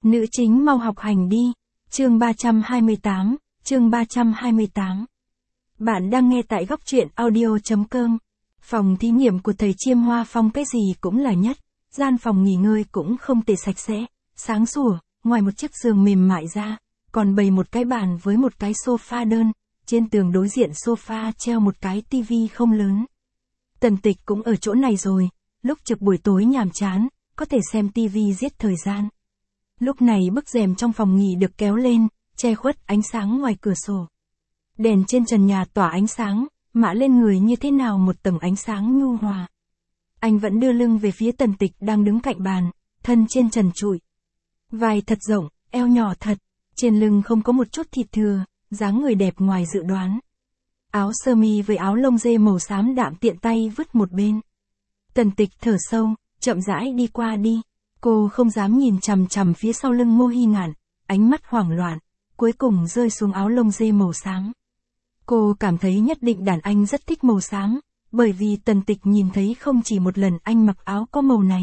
Nữ chính mau học hành đi. Chương 328, chương 328. Bạn đang nghe tại góc truyện audio.com. Phòng thí nghiệm của thầy Chiêm Hoa Phong cái gì cũng là nhất. Gian phòng nghỉ ngơi cũng không tệ sạch sẽ, sáng sủa, ngoài một chiếc giường mềm mại ra, còn bày một cái bàn với một cái sofa đơn, trên tường đối diện sofa treo một cái tivi không lớn. Tần Tịch cũng ở chỗ này rồi, lúc trực buổi tối nhàm chán, có thể xem tivi giết thời gian. Lúc này bức rèm trong phòng nghỉ được kéo lên, che khuất ánh sáng ngoài cửa sổ. Đèn trên trần nhà tỏa ánh sáng, mạ lên người như thế nào một tầng ánh sáng nhu hòa. Anh vẫn đưa lưng về phía Tần Tịch đang đứng cạnh bàn, thân trên trần trụi. Vai thật rộng, eo nhỏ thật, trên lưng không có một chút thịt thừa, dáng người đẹp ngoài dự đoán. Áo sơ mi với áo lông dê màu xám đạm tiện tay vứt một bên. Tần Tịch thở sâu, chậm rãi đi qua đi. Cô không dám nhìn chằm chằm phía sau lưng Ngô Hi Ngạn, ánh mắt hoảng loạn, cuối cùng rơi xuống áo lông dê màu xám. Cô cảm thấy nhất định đàn anh rất thích màu xám, bởi vì Tần Tịch nhìn thấy không chỉ một lần anh mặc áo có màu này.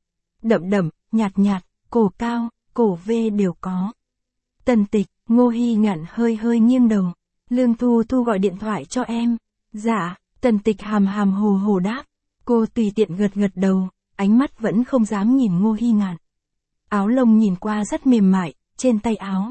Đậm đậm, nhạt nhạt, cổ cao, cổ V đều có. Tần Tịch, Ngô Hi Ngạn hơi hơi nghiêng đầu. Lương Thu Thu gọi điện thoại cho em. Dạ, Tần Tịch hàm hàm hồ hồ đáp. Cô tùy tiện gật gật đầu, ánh mắt vẫn không dám nhìn Ngô Hi Ngạn. Áo lông nhìn qua rất mềm mại, trên tay áo.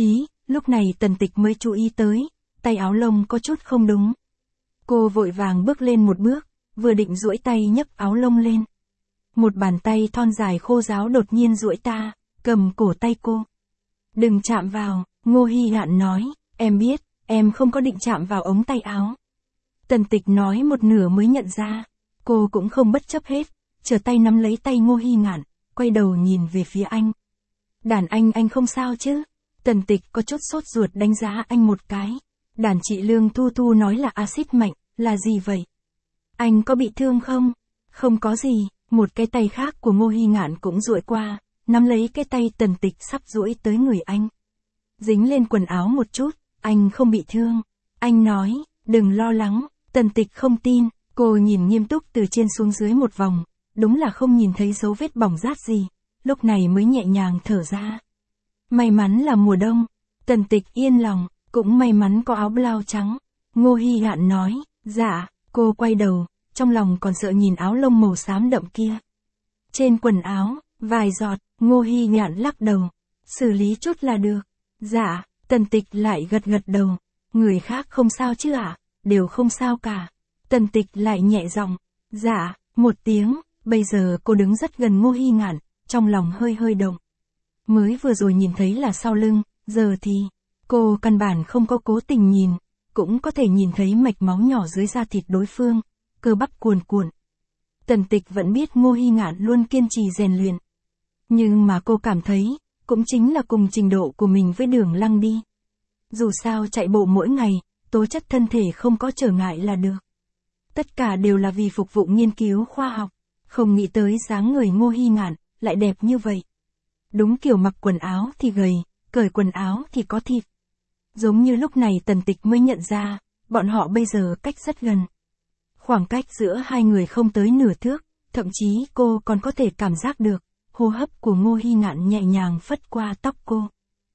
Lúc này Tần Tịch mới chú ý tới, tay áo lông có chút không đúng. Cô vội vàng bước lên một bước, vừa định duỗi tay nhấc áo lông lên. Một bàn tay thon dài khô ráo đột nhiên duỗi ta, cầm cổ tay cô. Đừng chạm vào, Ngô Hi Ngạn nói, em biết, em không có định chạm vào ống tay áo. Tần Tịch nói một nửa mới nhận ra, cô cũng không bất chấp hết, trở tay nắm lấy tay Ngô Hi Ngạn, quay đầu nhìn về phía anh. Đàn anh không sao chứ? Tần Tịch có chút sốt ruột đánh giá anh một cái. Đàn chị Lương Thu Thu nói là axit mạnh, là gì vậy? Anh có bị thương không? Không có gì, một cái tay khác của Ngô Hi Ngạn cũng duỗi qua, nắm lấy cái tay Tần Tịch sắp duỗi tới người anh. Dính lên quần áo một chút, anh không bị thương. Anh nói, đừng lo lắng, Tần Tịch không tin, cô nhìn nghiêm túc từ trên xuống dưới một vòng, đúng là không nhìn thấy dấu vết bỏng rát gì, lúc này mới nhẹ nhàng thở ra. May mắn là mùa đông, Tần Tịch yên lòng, cũng may mắn có áo blau trắng. Ngô Hi Ngạn nói, dạ, cô quay đầu, trong lòng còn sợ nhìn áo lông màu xám đậm kia. Trên quần áo, vài giọt, Ngô Hi Ngạn lắc đầu, xử lý chút là được. Dạ, Tần Tịch lại gật gật đầu, người khác không sao chứ ạ? Đều không sao cả. Tần Tịch lại nhẹ giọng, dạ, một tiếng, bây giờ cô đứng rất gần Ngô Hi Ngạn, trong lòng hơi hơi động. Mới vừa rồi nhìn thấy là sau lưng, giờ thì, cô căn bản không có cố tình nhìn, cũng có thể nhìn thấy mạch máu nhỏ dưới da thịt đối phương, cơ bắp cuồn cuộn. Tần Tịch vẫn biết Ngô Hi Ngạn luôn kiên trì rèn luyện. Nhưng mà cô cảm thấy, cũng chính là cùng trình độ của mình với Đường Lăng đi. Dù sao chạy bộ mỗi ngày, tố chất thân thể không có trở ngại là được. Tất cả đều là vì phục vụ nghiên cứu khoa học, không nghĩ tới dáng người Ngô Hi Ngạn lại đẹp như vậy. Đúng kiểu mặc quần áo thì gầy, cởi quần áo thì có thịt. Giống như lúc này Tần Tịch mới nhận ra, bọn họ bây giờ cách rất gần. Khoảng cách giữa hai người không tới nửa thước, thậm chí cô còn có thể cảm giác được, hô hấp của Ngô Hi Ngạn nhẹ nhàng phất qua tóc cô.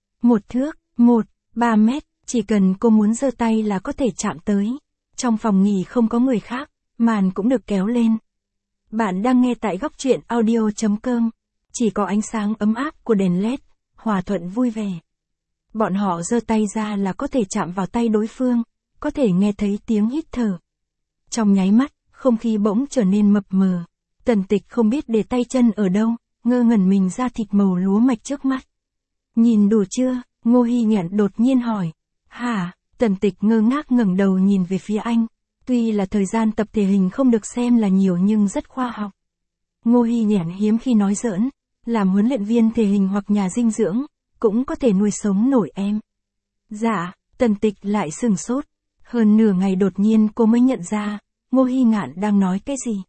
1 thước, 3 mét, chỉ cần cô muốn giơ tay là có thể chạm tới. Trong phòng nghỉ không có người khác, màn cũng được kéo lên. Bạn đang nghe tại góc truyện audio.com, chỉ có ánh sáng ấm áp của đèn LED, hòa thuận vui vẻ. Bọn họ giơ tay ra là có thể chạm vào tay đối phương, có thể nghe thấy tiếng hít thở. Trong nháy mắt, không khí bỗng trở nên mập mờ. Tần Tịch không biết để tay chân ở đâu, ngơ ngẩn mình ra thịt màu lúa mạch trước mắt. Nhìn đủ chưa? Ngô Hi Ngạn đột nhiên hỏi. Hả? Tần Tịch ngơ ngác ngẩng đầu nhìn về phía anh. Tuy là thời gian tập thể hình không được xem là nhiều nhưng rất khoa học. Ngô Hi Ngạn hiếm khi nói giỡn, làm huấn luyện viên thể hình hoặc nhà dinh dưỡng, cũng có thể nuôi sống nổi em. Dạ, Tần Tịch lại sừng sốt. Hơn nửa ngày đột nhiên cô mới nhận ra, Ngô Hi Ngạn đang nói cái gì.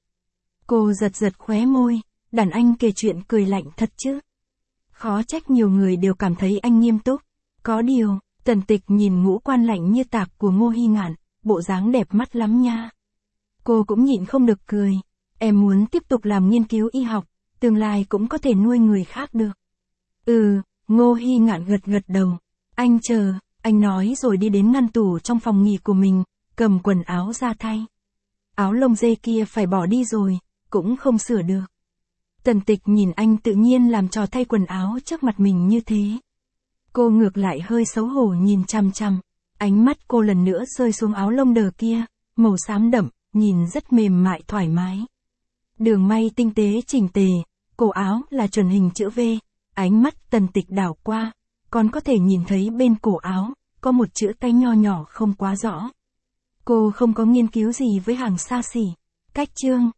Cô giật giật khóe môi, đàn anh kể chuyện cười lạnh thật chứ. Khó trách nhiều người đều cảm thấy anh nghiêm túc. Có điều, Tần Tịch nhìn ngũ quan lạnh như tạc của Ngô Hi Ngạn, bộ dáng đẹp mắt lắm nha. Cô cũng nhịn không được cười. Em muốn tiếp tục làm nghiên cứu y học, tương lai cũng có thể nuôi người khác được. Ngô Hy Ngạn gật gật đầu. Anh chờ, anh nói rồi đi đến ngăn tủ trong phòng nghỉ của mình, cầm quần áo ra thay. Áo lông dê kia phải bỏ đi rồi, cũng không sửa được. Tần Tịch nhìn anh tự nhiên làm trò thay quần áo trước mặt mình như thế. Cô ngược lại hơi xấu hổ nhìn chằm chằm. Ánh mắt cô lần nữa rơi xuống áo lông đờ kia, màu xám đậm, nhìn rất mềm mại thoải mái. Đường may tinh tế chỉnh tề, cổ áo là chuẩn hình chữ V. Ánh mắt Tần Tịch đảo qua, còn có thể nhìn thấy bên cổ áo, có một chữ tay nho nhỏ không quá rõ. Cô không có nghiên cứu gì với hàng xa xỉ. Cách chương